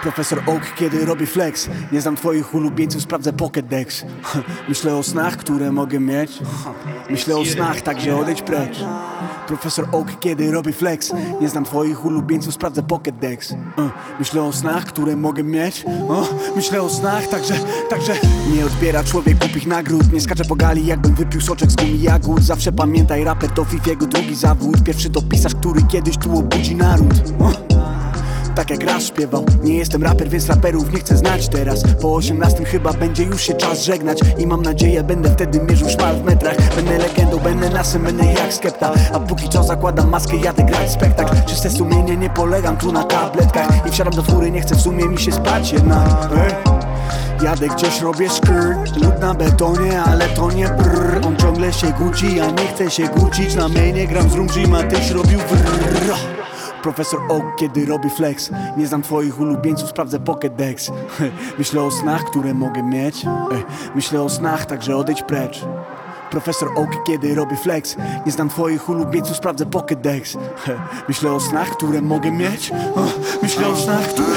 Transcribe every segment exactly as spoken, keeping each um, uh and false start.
Profesor Oak, kiedy robi flex. Nie znam twoich ulubieńców, sprawdzę Pokédex. Myślę o snach, które mogę mieć. Myślę o snach, także odejdź precz. Profesor Oak, kiedy robi flex. Nie znam twoich ulubieńców, sprawdzę Pokédex. Myślę o snach, które mogę mieć. Myślę o snach, także, także nie odbiera człowiek głupich nagród. Nie skacze po gali, jakbym wypił soczek z gumi jagód. Zawsze pamiętaj, raper to Fifiego drugi zawód. Pierwszy to pisarz, który kiedyś tu obudzi naród. Tak jak raz śpiewał. Nie jestem raper, więc raperów nie chcę znać teraz. Po osiemnastym chyba będzie już się czas żegnać. I mam nadzieję, będę wtedy mierzył szmal w metrach. Będę legendą, będę nasem, będę jak Skepta. A póki co zakładam maskę, jadę grać spektakl. Czyste sumienie, nie polegam tu na tabletkach. I wsiadam do fury, nie chcę w sumie mi się spać jednak. Ej. Jadę gdzieś, robię szkrt. Lód na betonie, ale to nie brrr. On ciągle się guci, ja nie chcę się gucić. Na mnie nie gram z Rumji, a tyś robił wrrr. Profesor Oak, kiedy robi flex. Nie znam twoich ulubieńców, sprawdzę Pokédex. Myślę o snach, które mogę mieć. Myślę o snach, także odejdź precz. Profesor Oak, kiedy robi flex. Nie znam twoich ulubieńców, sprawdzę Pokédex. Myślę o snach, które mogę mieć. Myślę o snach, które...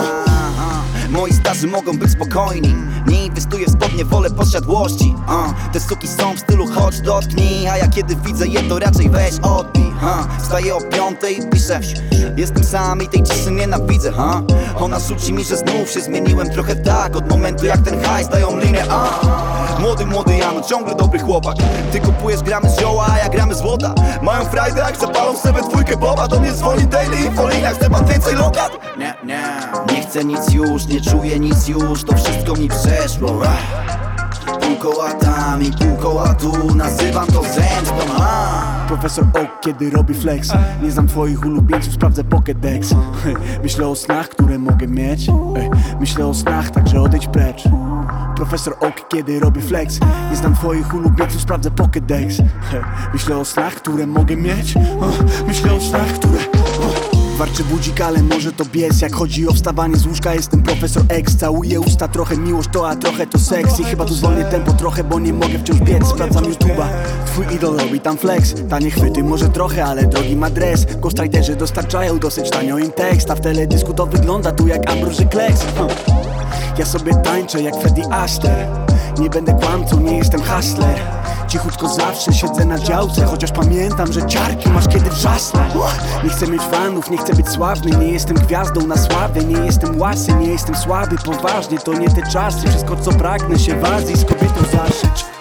Moi starzy mogą być spokojni. Nie inwestuję w spodnie, wolę posiadłości. uh, Te suki są w stylu chodź dotknij. A ja kiedy widzę je to raczej weź odbij. uh, Wstaję o piątej i piszę. Jestem sam i tej ciszy nienawidzę. uh. Ona rzuci mi, że znów się zmieniłem trochę tak. Od momentu jak ten hajs dają linę. uh. Młody, młody Jano, ciągle dobry chłopak. Ty kupujesz gramy z zioła, a ja gramy złota. Mają frajdę jak zapalą sobie dwójkę boba. Do mnie dzwoni daily i folina, chce pan więcej lokat. Nie, nie, nie chcę nic już, nie czuję nic już. To wszystko mi przeszło. Pół koła tam i pół koła tu. Nazywam to zemstą. Profesor Oak, kiedy robi flex. Nie znam twoich ulubieńców, sprawdzę Pokédex. Myślę o snach, które mogę mieć. Myślę o snach, także odejdź precz. Profesor Oak, kiedy robi flex. Nie znam twoich ulubieńców, sprawdzę Pokédex. Myślę o snach, które mogę mieć. Myślę o snach, które... Warczy budzik, ale może to bies. Jak chodzi o wstawanie z łóżka, jestem Profesor X. Całuję usta, trochę miłość to, a trochę to seks. I chyba tu zwolnię tempo trochę, bo nie mogę wciąż biec. Sprawdzam YouTube'a, twój idol robi tam flex. Tanie chwyty może trochę, ale drogi ma dres. Ghostwriterzy dostarczają dosyć tanio im tekst. A w teledysku to wygląda tu jak Ambroży Kleks. Ja sobie tańczę jak Freddy Astaire. Nie będę kłamcą, nie jestem hustler. Cichutko zawsze siedzę na działce. Chociaż pamiętam, że ciarki masz kiedy wrzasnę. Nie chcę mieć fanów, nie chcę być sławny. Nie jestem gwiazdą na sławie. Nie jestem łasy, nie jestem słaby. Poważnie, to nie te czasy. Wszystko co pragnę się w Azji z kobietą zaszyć.